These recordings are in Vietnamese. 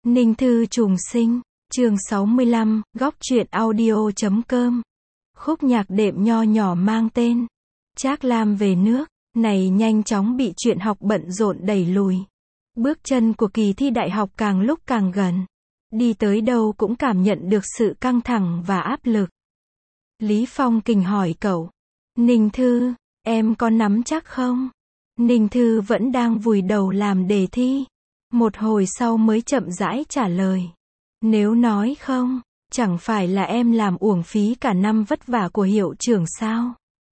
Ninh Thư trùng sinh, chương 65, góc truyện audio.com. Khúc nhạc đệm nho nhỏ mang tên Trác Lam về nước, này nhanh chóng bị chuyện học bận rộn đẩy lùi. Bước chân của kỳ thi đại học càng lúc càng gần. Đi tới đâu cũng cảm nhận được sự căng thẳng và áp lực. Lý Phong Kình hỏi cậu, Ninh Thư, em có nắm chắc không? Ninh Thư vẫn đang vùi đầu làm đề thi. Một hồi sau mới chậm rãi trả lời. Nếu nói không, chẳng phải là em làm uổng phí cả năm vất vả của hiệu trưởng sao?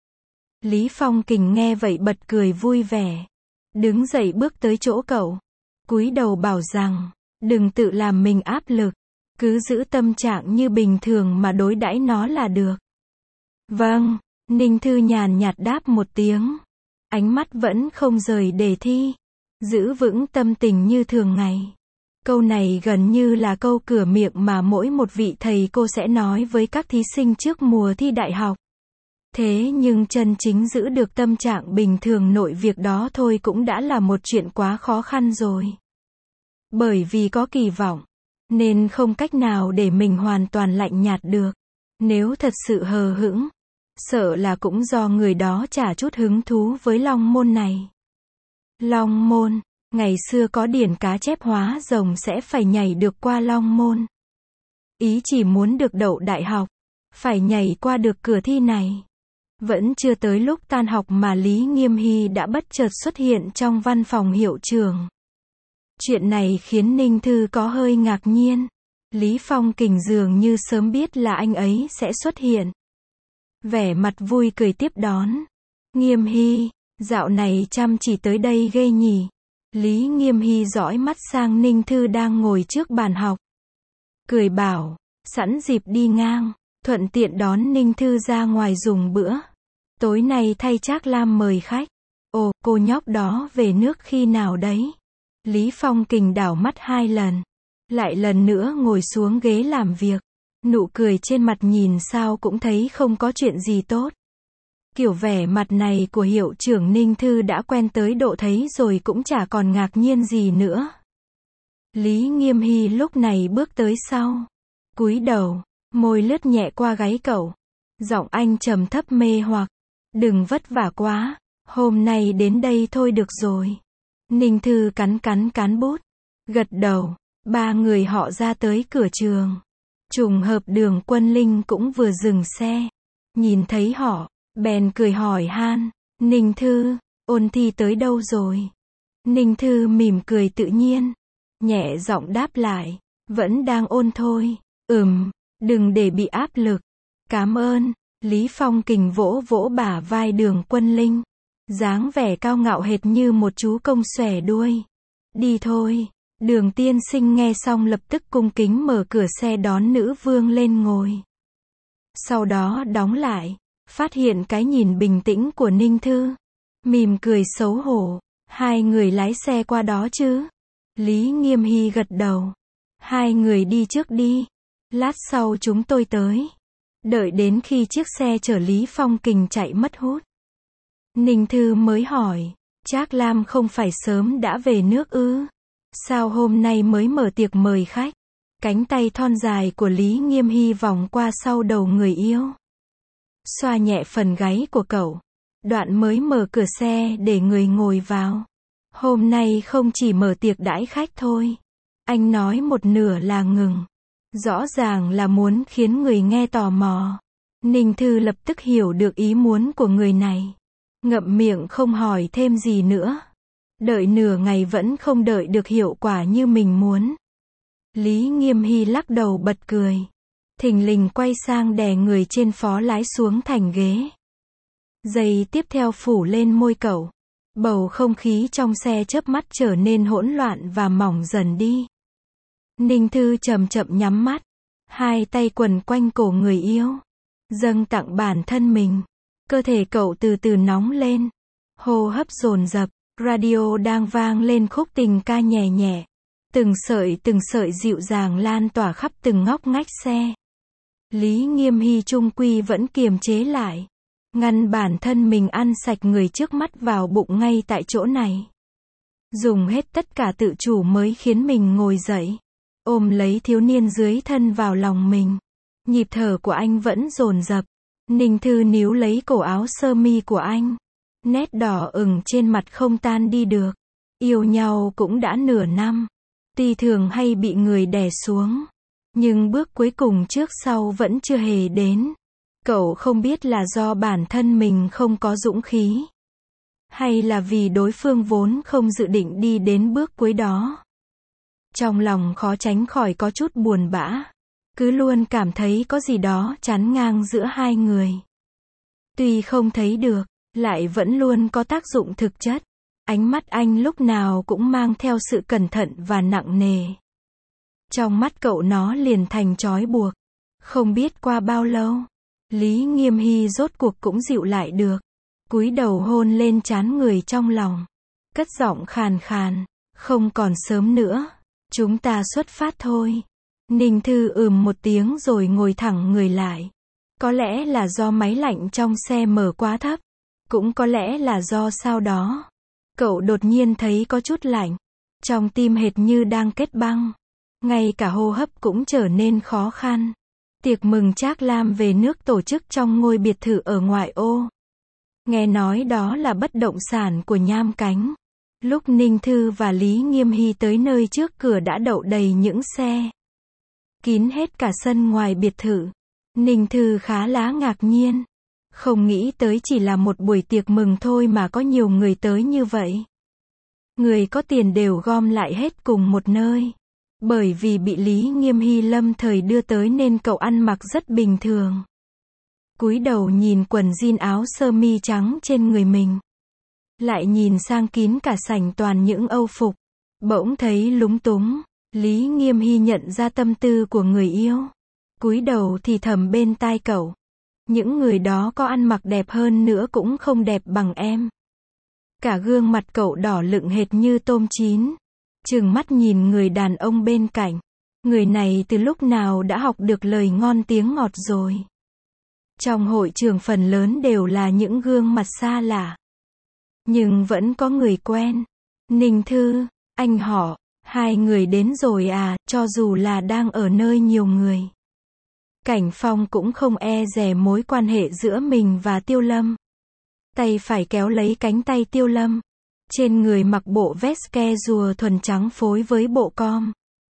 Lý Phong Kình nghe vậy bật cười vui vẻ. Đứng dậy bước tới chỗ cậu. Cúi đầu bảo rằng, đừng tự làm mình áp lực. Cứ giữ tâm trạng như bình thường mà đối đãi nó là được. Vâng, Ninh Thư nhàn nhạt đáp một tiếng. Ánh mắt vẫn không rời đề thi. Giữ vững tâm tình như thường ngày. Câu này gần như là câu cửa miệng mà mỗi một vị thầy cô sẽ nói với các thí sinh trước mùa thi đại học. Thế nhưng chân chính giữ được tâm trạng bình thường nội việc đó thôi cũng đã là một chuyện quá khó khăn rồi. Bởi vì có kỳ vọng, nên không cách nào để mình hoàn toàn lạnh nhạt được. Nếu thật sự hờ hững, sợ là cũng do người đó chả chút hứng thú với Long Môn này. Long Môn, ngày xưa có điển cá chép hóa rồng sẽ phải nhảy được qua Long Môn. Ý chỉ muốn được đậu đại học, phải nhảy qua được cửa thi này. Vẫn chưa tới lúc tan học mà Lý Nghiêm Hy đã bất chợt xuất hiện trong văn phòng hiệu trưởng. Chuyện này khiến Ninh Thư có hơi ngạc nhiên. Lý Phong Kình dường như sớm biết là anh ấy sẽ xuất hiện. Vẻ mặt vui cười tiếp đón. Nghiêm Hy, dạo này chăm chỉ tới đây ghê nhỉ. Lý Nghiêm Hy dõi mắt sang Ninh Thư đang ngồi trước bàn học. Cười bảo, sẵn dịp đi ngang, thuận tiện đón Ninh Thư ra ngoài dùng bữa. Tối nay thay Trác Lam mời khách. Ồ, cô nhóc đó về nước khi nào đấy? Lý Phong Kình đảo mắt 2 lần. Lại lần nữa ngồi xuống ghế làm việc. Nụ cười trên mặt nhìn sao cũng thấy không có chuyện gì tốt. Kiểu vẻ mặt này của hiệu trưởng Ninh Thư đã quen tới độ thấy rồi cũng chả còn ngạc nhiên gì nữa. Lý Nghiêm Hy lúc này bước tới sau. Cúi đầu, môi lướt nhẹ qua gáy cậu. Giọng anh trầm thấp mê hoặc. Đừng vất vả quá, hôm nay đến đây thôi được rồi. Ninh Thư cắn bút. Gật đầu, 3 người họ ra tới cửa trường. Trùng hợp Đường Quân Linh cũng vừa dừng xe. Nhìn thấy họ, bèn cười hỏi han, Ninh Thư, ôn thi tới đâu rồi? Ninh Thư mỉm cười tự nhiên, nhẹ giọng đáp lại, vẫn đang ôn thôi. Đừng để bị áp lực. Cảm ơn. Lý Phong Kình vỗ vỗ bả vai Đường Quân Linh, dáng vẻ cao ngạo hệt như một chú công xòe đuôi. Đi thôi. Đường tiên sinh nghe xong lập tức cung kính mở cửa xe đón nữ vương lên ngồi. Sau đó đóng lại. Phát hiện cái nhìn bình tĩnh của Ninh Thư. Mỉm cười xấu hổ. Hai người lái xe qua đó chứ? Lý Nghiêm Hy gật đầu. Hai người đi trước đi. Lát sau chúng tôi tới. Đợi đến khi chiếc xe chở Lý Phong Kình chạy mất hút. Ninh Thư mới hỏi. Trác Lam không phải sớm đã về nước ư? Sao hôm nay mới mở tiệc mời khách? Cánh tay thon dài của Lý Nghiêm Hy vòng qua sau đầu người yêu. Xoa nhẹ phần gáy của cậu. Đoạn mới mở cửa xe để người ngồi vào. Hôm nay không chỉ mở tiệc đãi khách thôi. Anh nói một nửa là ngừng. Rõ ràng là muốn khiến người nghe tò mò. Ninh Thư lập tức hiểu được ý muốn của người này. Ngậm miệng không hỏi thêm gì nữa. Đợi nửa ngày vẫn không đợi được hiệu quả như mình muốn. Lý Nghiêm Hy lắc đầu bật cười. Thình lình quay sang đè người trên phó lái xuống thành ghế. Giây tiếp theo phủ lên môi cậu. Bầu không khí trong xe chớp mắt trở nên hỗn loạn và mỏng dần đi. Ninh Thư chậm chậm nhắm mắt. Hai tay quần quanh cổ người yêu. Dâng tặng bản thân mình. Cơ thể cậu từ từ nóng lên. Hô hấp dồn dập. Radio đang vang lên khúc tình ca nhẹ nhẹ. Từng sợi dịu dàng lan tỏa khắp từng ngóc ngách xe. Lý Nghiêm Hy chung quy vẫn kiềm chế lại. Ngăn bản thân mình ăn sạch người trước mắt vào bụng ngay tại chỗ này. Dùng hết tất cả tự chủ mới khiến mình ngồi dậy. ôm lấy thiếu niên dưới thân vào lòng mình. Nhịp thở của anh vẫn dồn dập. Ninh Thư níu lấy cổ áo sơ mi của anh. Nét đỏ ửng trên mặt không tan đi được. Yêu nhau cũng đã nửa năm. Tuy thường hay bị người đè xuống. Nhưng bước cuối cùng trước sau vẫn chưa hề đến. Cậu không biết là do bản thân mình không có dũng khí. Hay là vì đối phương vốn không dự định đi đến bước cuối đó. Trong lòng khó tránh khỏi có chút buồn bã. Cứ luôn cảm thấy có gì đó chắn ngang giữa hai người. Tuy không thấy được, lại vẫn luôn có tác dụng thực chất. Ánh mắt anh lúc nào cũng mang theo sự cẩn thận và nặng nề. Trong mắt cậu nó liền thành trói buộc. Không biết qua bao lâu, Lý Nghiêm Hy rốt cuộc cũng dịu lại được. Cúi đầu hôn lên trán người trong lòng. Cất giọng khàn khàn, không còn sớm nữa. Chúng ta xuất phát thôi. Ninh Thư một tiếng rồi ngồi thẳng người lại. Có lẽ là do máy lạnh trong xe mở quá thấp. Cũng có lẽ là do sau đó. Cậu đột nhiên thấy có chút lạnh. Trong tim hệt như đang kết băng. Ngay cả hô hấp cũng trở nên khó khăn. Tiệc mừng Trác Lam về nước tổ chức trong ngôi biệt thự ở ngoại ô. Nghe nói đó là bất động sản của Nham Cánh. Lúc Ninh Thư và Lý Nghiêm Hy tới nơi trước cửa đã đậu đầy những xe. Kín hết cả sân ngoài biệt thự. Ninh Thư khá lá ngạc nhiên. Không nghĩ tới chỉ là một buổi tiệc mừng thôi mà có nhiều người tới như vậy. Người có tiền đều gom lại hết cùng một nơi. Bởi vì bị Lý Nghiêm Hy lâm thời đưa tới nên cậu ăn mặc rất bình thường. Cúi đầu nhìn quần jean áo sơ mi trắng trên người mình. Lại nhìn sang kín cả sảnh toàn những âu phục. Bỗng thấy lúng túng. Lý Nghiêm Hy nhận ra tâm tư của người yêu. Cúi đầu thì thầm bên tai cậu. Những người đó có ăn mặc đẹp hơn nữa cũng không đẹp bằng em. Cả gương mặt cậu đỏ lựng hệt như tôm chín. Trừng mắt nhìn người đàn ông bên cạnh. Người này từ lúc nào đã học được lời ngon tiếng ngọt rồi. Trong hội trường phần lớn đều là những gương mặt xa lạ. Nhưng vẫn có người quen. Ninh Thư, anh họ, hai người đến rồi à, cho dù là đang ở nơi nhiều người. Cảnh Phong cũng không e dè mối quan hệ giữa mình và Tiêu Lâm. Tay phải kéo lấy cánh tay Tiêu Lâm. Trên người mặc bộ vest ke rùa thuần trắng phối với bộ com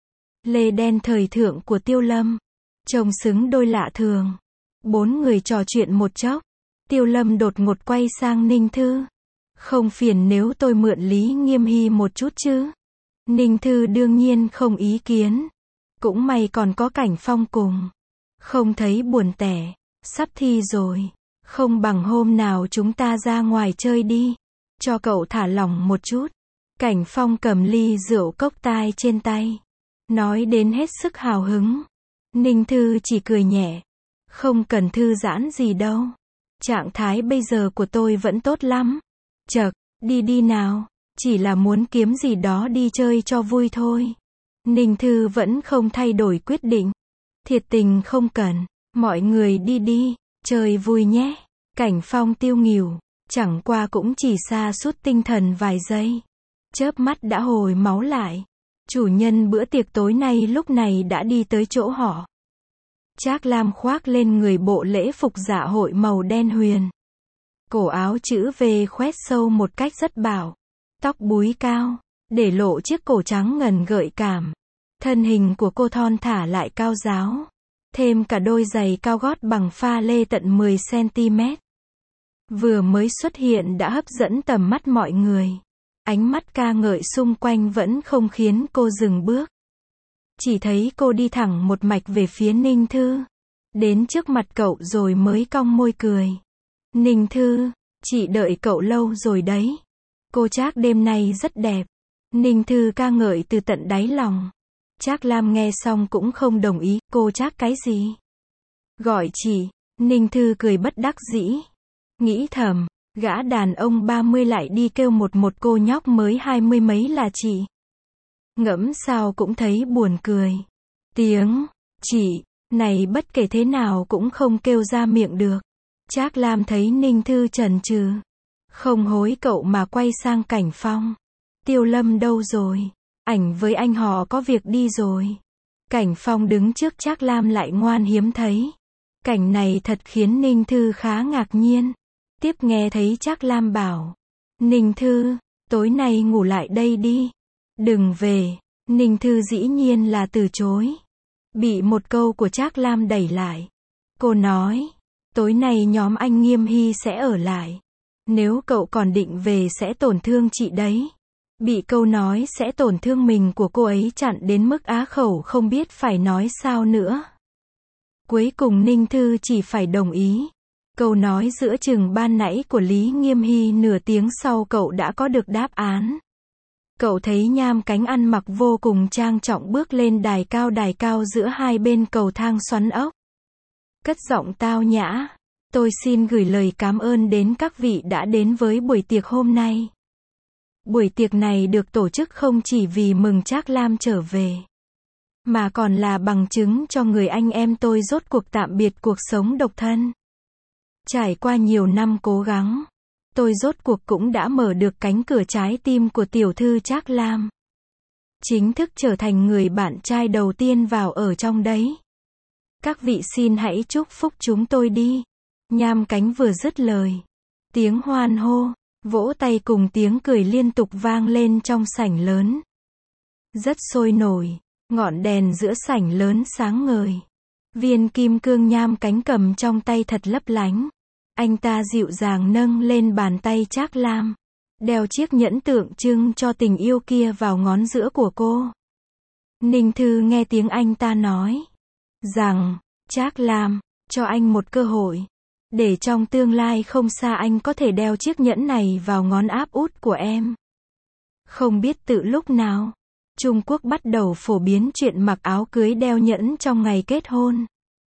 lê đen thời thượng của Tiêu Lâm. Trông xứng đôi lạ thường. Bốn người trò chuyện một chốc. Tiêu Lâm đột ngột quay sang Ninh Thư. Không phiền nếu tôi mượn Lý Nghiêm Hy một chút chứ? Ninh Thư đương nhiên không ý kiến. Cũng may còn có Cảnh Phong cùng. Không thấy buồn tẻ. Sắp thi rồi. Không bằng hôm nào chúng ta ra ngoài chơi đi. Cho cậu thả lỏng một chút. Cảnh Phong cầm ly rượu cốc tai trên tay. Nói đến hết sức hào hứng. Ninh Thư chỉ cười nhẹ. Không cần thư giãn gì đâu. Trạng thái bây giờ của tôi vẫn tốt lắm. Chậc, đi nào. Chỉ là muốn kiếm gì đó đi chơi cho vui thôi. Ninh Thư vẫn không thay đổi quyết định. Thiệt tình không cần. Mọi người đi. Chơi vui nhé. Cảnh Phong tiêu nghỉu. Chẳng qua cũng chỉ sa sút tinh thần vài giây. Chớp mắt đã hồi máu lại. Chủ nhân bữa tiệc tối nay lúc này đã đi tới chỗ họ. Trác Lam khoác lên người bộ lễ phục dạ hội màu đen huyền. Cổ áo chữ V khoét sâu một cách rất bảo. Tóc búi cao, để lộ chiếc cổ trắng ngần gợi cảm. Thân hình của cô thon thả lại cao ráo. Thêm cả đôi giày cao gót bằng pha lê tận 10 cm. Vừa mới xuất hiện đã hấp dẫn tầm mắt mọi người. Ánh mắt ca ngợi xung quanh vẫn không khiến cô dừng bước. Chỉ thấy cô đi thẳng một mạch về phía Ninh Thư. Đến trước mặt cậu rồi mới cong môi cười. Ninh Thư, chị đợi cậu lâu rồi đấy. Cô Trác đêm nay rất đẹp. Ninh Thư ca ngợi từ tận đáy lòng. Trác Lam nghe xong cũng không đồng ý. Cô Trác cái gì? Gọi chị. Ninh Thư cười bất đắc dĩ. Nghĩ thầm, gã đàn ông 30 lại đi kêu một cô nhóc mới 20 mấy là chị. Ngẫm sao cũng thấy buồn cười. Tiếng chị này bất kể thế nào cũng không kêu ra miệng được. Trác Lam thấy Ninh Thư chần chừ, không hối cậu mà quay sang Cảnh Phong. Tiêu Lâm đâu rồi? Ảnh với anh họ có việc đi rồi. Cảnh Phong đứng trước Trác Lam lại ngoan hiếm thấy. Cảnh này thật khiến Ninh Thư khá ngạc nhiên. Tiếp nghe thấy Trác Lam bảo. Ninh Thư, tối nay ngủ lại đây đi. Đừng về. Ninh Thư dĩ nhiên là từ chối. Bị một câu của Trác Lam đẩy lại. Cô nói. Tối nay nhóm anh Nghiêm Hy sẽ ở lại. Nếu cậu còn định về sẽ tổn thương chị đấy. Bị câu nói sẽ tổn thương mình của cô ấy chặn đến mức á khẩu không biết phải nói sao nữa. Cuối cùng Ninh Thư chỉ phải đồng ý. Câu nói giữa chừng ban nãy của Lý Nghiêm Hy nửa tiếng sau cậu đã có được đáp án. Cậu thấy Nham Cánh ăn mặc vô cùng trang trọng bước lên đài cao giữa hai bên cầu thang xoắn ốc. Cất giọng tao nhã. Tôi xin gửi lời cảm ơn đến các vị đã đến với buổi tiệc hôm nay. Buổi tiệc này được tổ chức không chỉ vì mừng Trác Lam trở về, mà còn là bằng chứng cho người anh em tôi rốt cuộc tạm biệt cuộc sống độc thân. Trải qua nhiều năm cố gắng, tôi rốt cuộc cũng đã mở được cánh cửa trái tim của tiểu thư Trác Lam. Chính thức trở thành người bạn trai đầu tiên vào ở trong đấy. Các vị xin hãy chúc phúc chúng tôi đi. Nham Cánh vừa dứt lời. Tiếng hoan hô, vỗ tay cùng tiếng cười liên tục vang lên trong sảnh lớn. Rất sôi nổi, ngọn đèn giữa sảnh lớn sáng ngời. Viên kim cương Nham Cánh cầm trong tay thật lấp lánh. Anh ta dịu dàng nâng lên bàn tay Trác Lam, đeo chiếc nhẫn tượng trưng cho tình yêu kia vào ngón giữa của cô. Ninh Thư nghe tiếng anh ta nói rằng, Trác Lam, cho anh một cơ hội, để trong tương lai không xa anh có thể đeo chiếc nhẫn này vào ngón áp út của em. Không biết từ lúc nào, Trung Quốc bắt đầu phổ biến chuyện mặc áo cưới đeo nhẫn trong ngày kết hôn.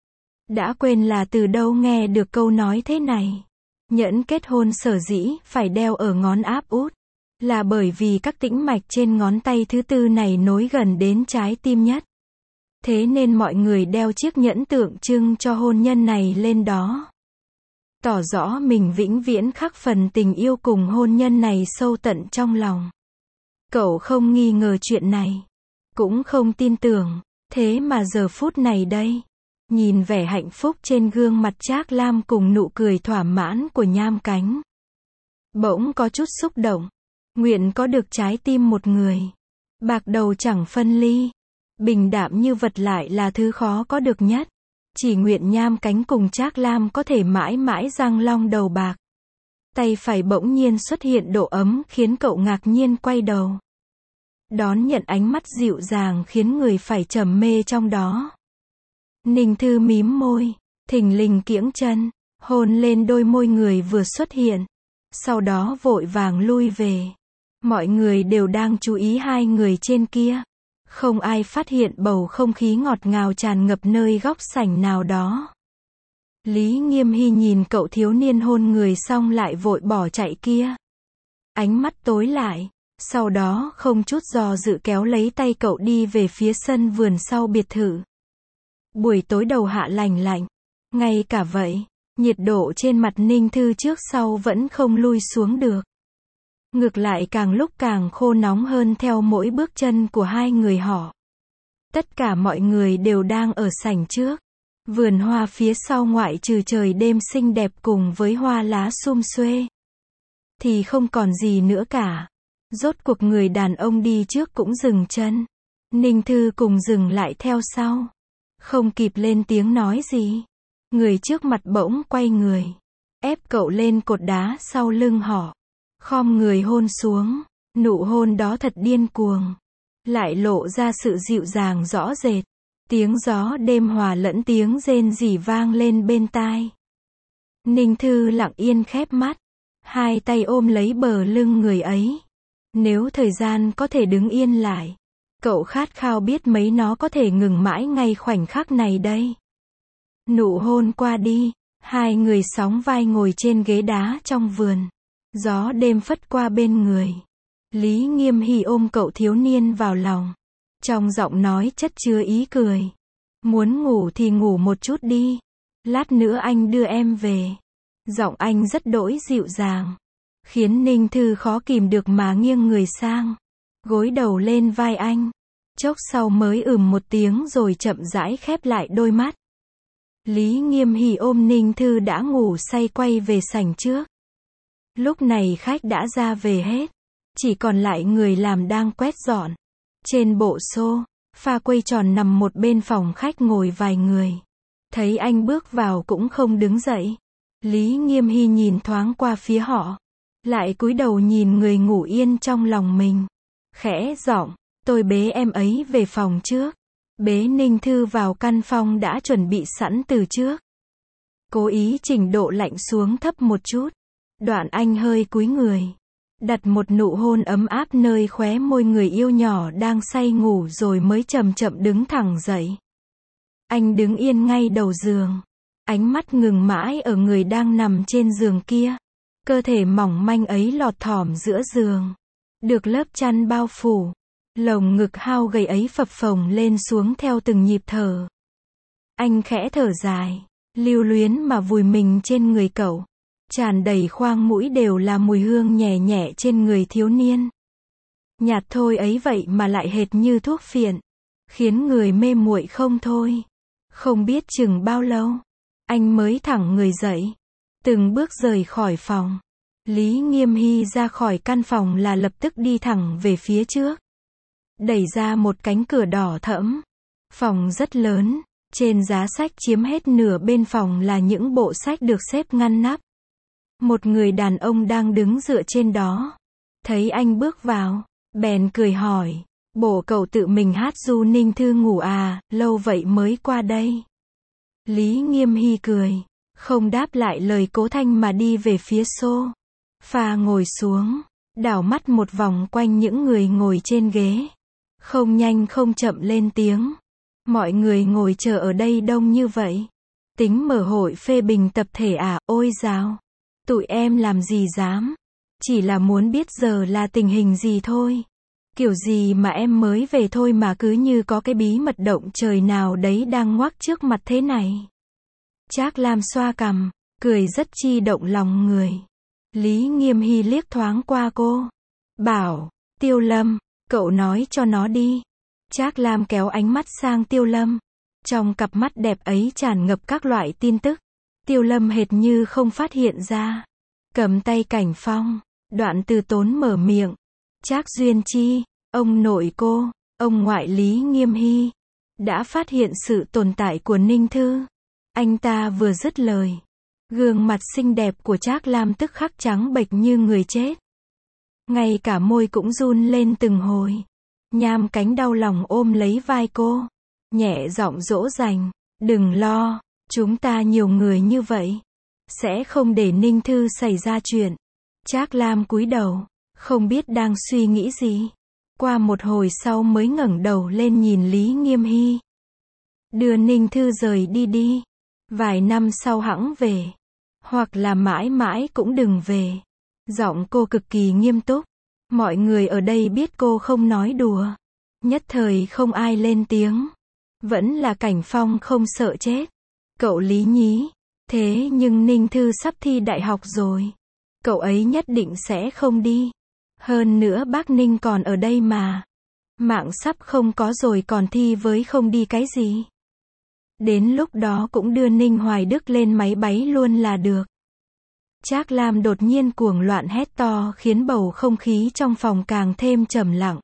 Đã quên là từ đâu nghe được câu nói thế này. Nhẫn kết hôn sở dĩ phải đeo ở ngón áp út, là bởi vì các tĩnh mạch trên ngón tay thứ tư này nối gần đến trái tim nhất. Thế nên mọi người đeo chiếc nhẫn tượng trưng cho hôn nhân này lên đó. Tỏ rõ mình vĩnh viễn khắc phần tình yêu cùng hôn nhân này sâu tận trong lòng. Cậu không nghi ngờ chuyện này, cũng không tin tưởng, thế mà giờ phút này đây, nhìn vẻ hạnh phúc trên gương mặt Trác Lam cùng nụ cười thỏa mãn của Nham Cánh, bỗng có chút xúc động. Nguyện có được trái tim một người, bạc đầu chẳng phân ly, bình đạm như vật lại là thứ khó có được nhất. Chỉ nguyện Nham Cánh cùng Trác Lam có thể mãi mãi răng long đầu bạc. Tay phải bỗng nhiên xuất hiện độ ấm khiến cậu ngạc nhiên quay đầu. Đón nhận ánh mắt dịu dàng khiến người phải trầm mê trong đó. Ninh Thư mím môi, thình lình kiễng chân, hôn lên đôi môi người vừa xuất hiện. Sau đó vội vàng lui về. Mọi người đều đang chú ý hai người trên kia. Không ai phát hiện bầu không khí ngọt ngào tràn ngập nơi góc sảnh nào đó. Lý Nghiêm Hy nhìn cậu thiếu niên hôn người xong lại vội bỏ chạy kia. Ánh mắt tối lại, sau đó không chút do dự kéo lấy tay cậu đi về phía sân vườn sau biệt thự. Buổi tối đầu hạ lành lạnh. Ngay cả vậy, nhiệt độ trên mặt Ninh Thư trước sau vẫn không lui xuống được. Ngược lại càng lúc càng khô nóng hơn theo mỗi bước chân của hai người họ. Tất cả mọi người đều đang ở sảnh trước. Vườn hoa phía sau ngoại trừ trời đêm xinh đẹp cùng với hoa lá sum xuê, thì không còn gì nữa cả. Rốt cuộc người đàn ông đi trước cũng dừng chân. Ninh Thư cùng dừng lại theo sau. Không kịp lên tiếng nói gì. Người trước mặt bỗng quay người, ép cậu lên cột đá sau lưng họ. Khom người hôn xuống. Nụ hôn đó thật điên cuồng, lại lộ ra sự dịu dàng rõ rệt. Tiếng gió đêm hòa lẫn tiếng rên rỉ vang lên bên tai. Ninh Thư lặng yên khép mắt, hai tay ôm lấy bờ lưng người ấy. Nếu thời gian có thể đứng yên lại, cậu khát khao biết mấy nó có thể ngừng mãi ngay khoảnh khắc này đây. Nụ hôn qua đi, hai người sóng vai ngồi trên ghế đá trong vườn. Gió đêm phất qua bên người. Lý Nghiêm Hy ôm cậu thiếu niên vào lòng. Trong giọng nói chất chứa ý cười. Muốn ngủ thì ngủ một chút đi. Lát nữa anh đưa em về. Giọng anh rất đỗi dịu dàng, khiến Ninh Thư khó kìm được mà nghiêng người sang, gối đầu lên vai anh. Chốc sau mới một tiếng rồi chậm rãi khép lại đôi mắt. Lý Nghiêm Hy ôm Ninh Thư đã ngủ say quay về sảnh trước. Lúc này khách đã ra về hết. Chỉ còn lại người làm đang quét dọn. Trên bộ sofa quay tròn nằm một bên phòng khách ngồi vài người. Thấy anh bước vào cũng không đứng dậy. Lý Nghiêm Hy nhìn thoáng qua phía họ. Lại cúi đầu nhìn người ngủ yên trong lòng mình. Khẽ giọng, tôi bế em ấy về phòng trước. Bế Ninh Thư vào căn phòng đã chuẩn bị sẵn từ trước. Cố ý chỉnh độ lạnh xuống thấp một chút. Đoạn anh hơi cúi người. Đặt một nụ hôn ấm áp nơi khóe môi người yêu nhỏ đang say ngủ rồi mới chậm chậm đứng thẳng dậy. Anh đứng yên ngay đầu giường. Ánh mắt ngừng mãi ở người đang nằm trên giường kia. Cơ thể mỏng manh ấy lọt thỏm giữa giường. Được lớp chăn bao phủ. Lồng ngực hao gầy ấy phập phồng lên xuống theo từng nhịp thở. Anh khẽ thở dài. Lưu luyến mà vùi mình trên người cậu. Tràn đầy khoang mũi đều là mùi hương nhẹ nhẹ trên người thiếu niên. Nhạt thôi ấy vậy mà lại hệt như thuốc phiện. Khiến người mê muội không thôi. Không biết chừng bao lâu. Anh mới thẳng người dậy. Từng bước rời khỏi phòng. Lý Nghiêm Hy ra khỏi căn phòng là lập tức đi thẳng về phía trước. Đẩy ra một cánh cửa đỏ thẫm. Phòng rất lớn. Trên giá sách chiếm hết nửa bên phòng là những bộ sách được xếp ngăn nắp. Một người đàn ông đang đứng dựa trên đó. Thấy anh bước vào, bèn cười hỏi. Bộ cậu tự mình hát ru Ninh Thư ngủ à, lâu vậy mới qua đây. Lý Nghiêm Hy cười. Không đáp lại lời Cố Thanh mà đi về phía sofa ngồi xuống. Đảo mắt một vòng quanh những người ngồi trên ghế. Không nhanh không chậm lên tiếng. Mọi người ngồi chờ ở đây đông như vậy. Tính mở hội phê bình tập thể à, ôi dào. Tụi em làm gì dám. Chỉ là muốn biết giờ là tình hình gì thôi. Kiểu gì mà em mới về thôi mà cứ như có cái bí mật động trời nào đấy đang ngoác trước mặt thế này. Trác Lam xoa cằm, cười rất chi động lòng người. Lý Nghiêm Hy liếc thoáng qua cô. Bảo, Tiêu Lâm, cậu nói cho nó đi. Trác Lam kéo ánh mắt sang Tiêu Lâm. Trong cặp mắt đẹp ấy tràn ngập các loại tin tức. Tiêu Lâm hệt như không phát hiện ra. Cầm tay Cảnh Phong. Đoạn Từ Tốn mở miệng. Trác Duyên Chi, ông nội cô, ông ngoại Lý Nghiêm Hy, đã phát hiện sự tồn tại của Ninh Thư. Anh ta vừa dứt lời. Gương mặt xinh đẹp của Trác Lam tức khắc trắng bệch như người chết. Ngay cả môi cũng run lên từng hồi. Nham Cánh đau lòng ôm lấy vai cô. Nhẹ giọng dỗ dành. Đừng lo, chúng ta nhiều người như vậy. Sẽ không để Ninh Thư xảy ra chuyện. Trác Lam cúi đầu. Không biết đang suy nghĩ gì. Qua một hồi sau mới ngẩng đầu lên nhìn Lý Nghiêm Hy. Đưa Ninh Thư rời đi đi. Vài năm sau hẵng về. Hoặc là mãi mãi cũng đừng về. Giọng cô cực kỳ nghiêm túc. Mọi người ở đây biết cô không nói đùa. Nhất thời không ai lên tiếng. Vẫn là Cảnh Phong không sợ chết. Cậu Lý nhí. Thế nhưng Ninh Thư sắp thi đại học rồi. Cậu ấy nhất định sẽ không đi. Hơn nữa bác Ninh còn ở đây mà. Mạng sắp không có rồi còn thi với không đi cái gì. Đến lúc đó cũng đưa Ninh Hoài Đức lên máy bay luôn là được. Trác Lam đột nhiên cuồng loạn hét to khiến bầu không khí trong phòng càng thêm trầm lặng.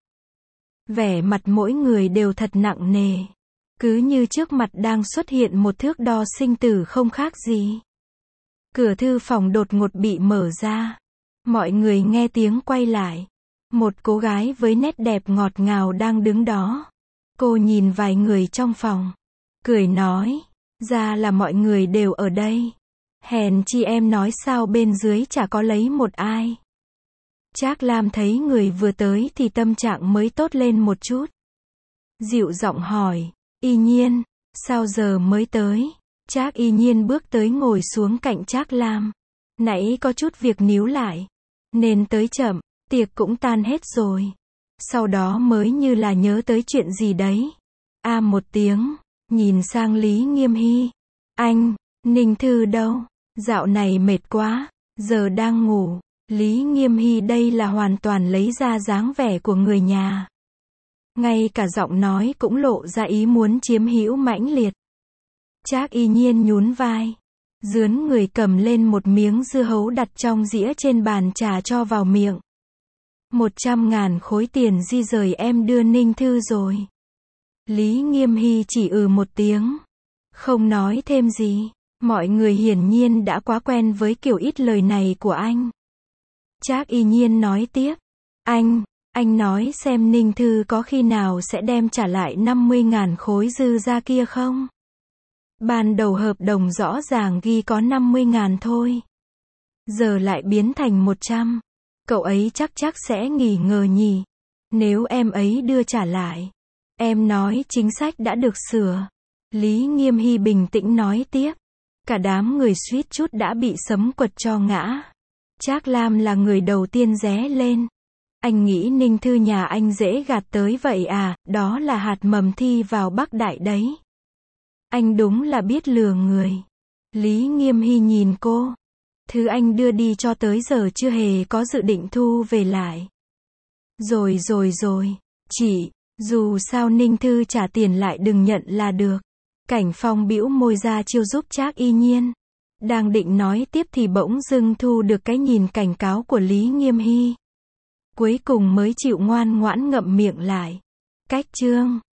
Vẻ mặt mỗi người đều thật nặng nề. Cứ như trước mặt đang xuất hiện một thước đo sinh tử không khác gì. Cửa thư phòng đột ngột bị mở ra. Mọi người nghe tiếng quay lại. Một cô gái với nét đẹp ngọt ngào đang đứng đó. Cô nhìn vài người trong phòng. Cười nói. Ra là mọi người đều ở đây. Hèn chi em nói sao bên dưới chả có lấy một ai. Trác Lam thấy người vừa tới thì tâm trạng mới tốt lên một chút. Dịu giọng hỏi. Y Nhiên, sao giờ mới tới? Trác Y Nhiên bước tới ngồi xuống cạnh Trác Lam. Nãy có chút việc níu lại. Nên tới chậm, tiệc cũng tan hết rồi. Sau đó mới như là nhớ tới chuyện gì đấy. Một tiếng, nhìn sang Lý Nghiêm Hy. Anh, Ninh Thư đâu? Dạo này mệt quá, giờ đang ngủ. Lý Nghiêm Hy đây là hoàn toàn lấy ra dáng vẻ của người nhà. Ngay cả giọng nói cũng lộ ra ý muốn chiếm hữu mãnh liệt. Trác Y Nhiên nhún vai. Dướn người cầm lên một miếng dưa hấu đặt trong dĩa trên bàn trà cho vào miệng. 100.000 khối tiền di rời em đưa Ninh Thư rồi. Lý Nghiêm Hy chỉ một tiếng. Không nói thêm gì. Mọi người hiển nhiên đã quá quen với kiểu ít lời này của anh. Trác Y Nhiên nói tiếp. Anh nói xem Ninh Thư có khi nào sẽ đem trả lại 50.000 khối dư ra kia không? Ban đầu hợp đồng rõ ràng ghi có 50.000 thôi. Giờ lại biến thành 100. Cậu ấy chắc sẽ nghỉ ngờ nhỉ. Nếu em ấy đưa trả lại. Em nói chính sách đã được sửa. Lý Nghiêm Hy bình tĩnh nói tiếp. Cả đám người suýt chút đã bị sấm quật cho ngã. Trác Lam là người đầu tiên ré lên. Anh nghĩ Ninh Thư nhà anh dễ gạt tới vậy à, đó là hạt mầm thi vào Bắc Đại đấy. Anh đúng là biết lừa người. Lý Nghiêm Hy nhìn cô. Thứ anh đưa đi cho tới giờ chưa hề có dự định thu về lại. Rồi. Chị, dù sao Ninh Thư trả tiền lại đừng nhận là được. Cảnh Phong bĩu môi ra chiêu giúp Trác Y Nhiên. Đang định nói tiếp thì bỗng dưng thu được cái nhìn cảnh cáo của Lý Nghiêm Hy. Cuối cùng mới chịu ngoan ngoãn ngậm miệng lại. Cách chương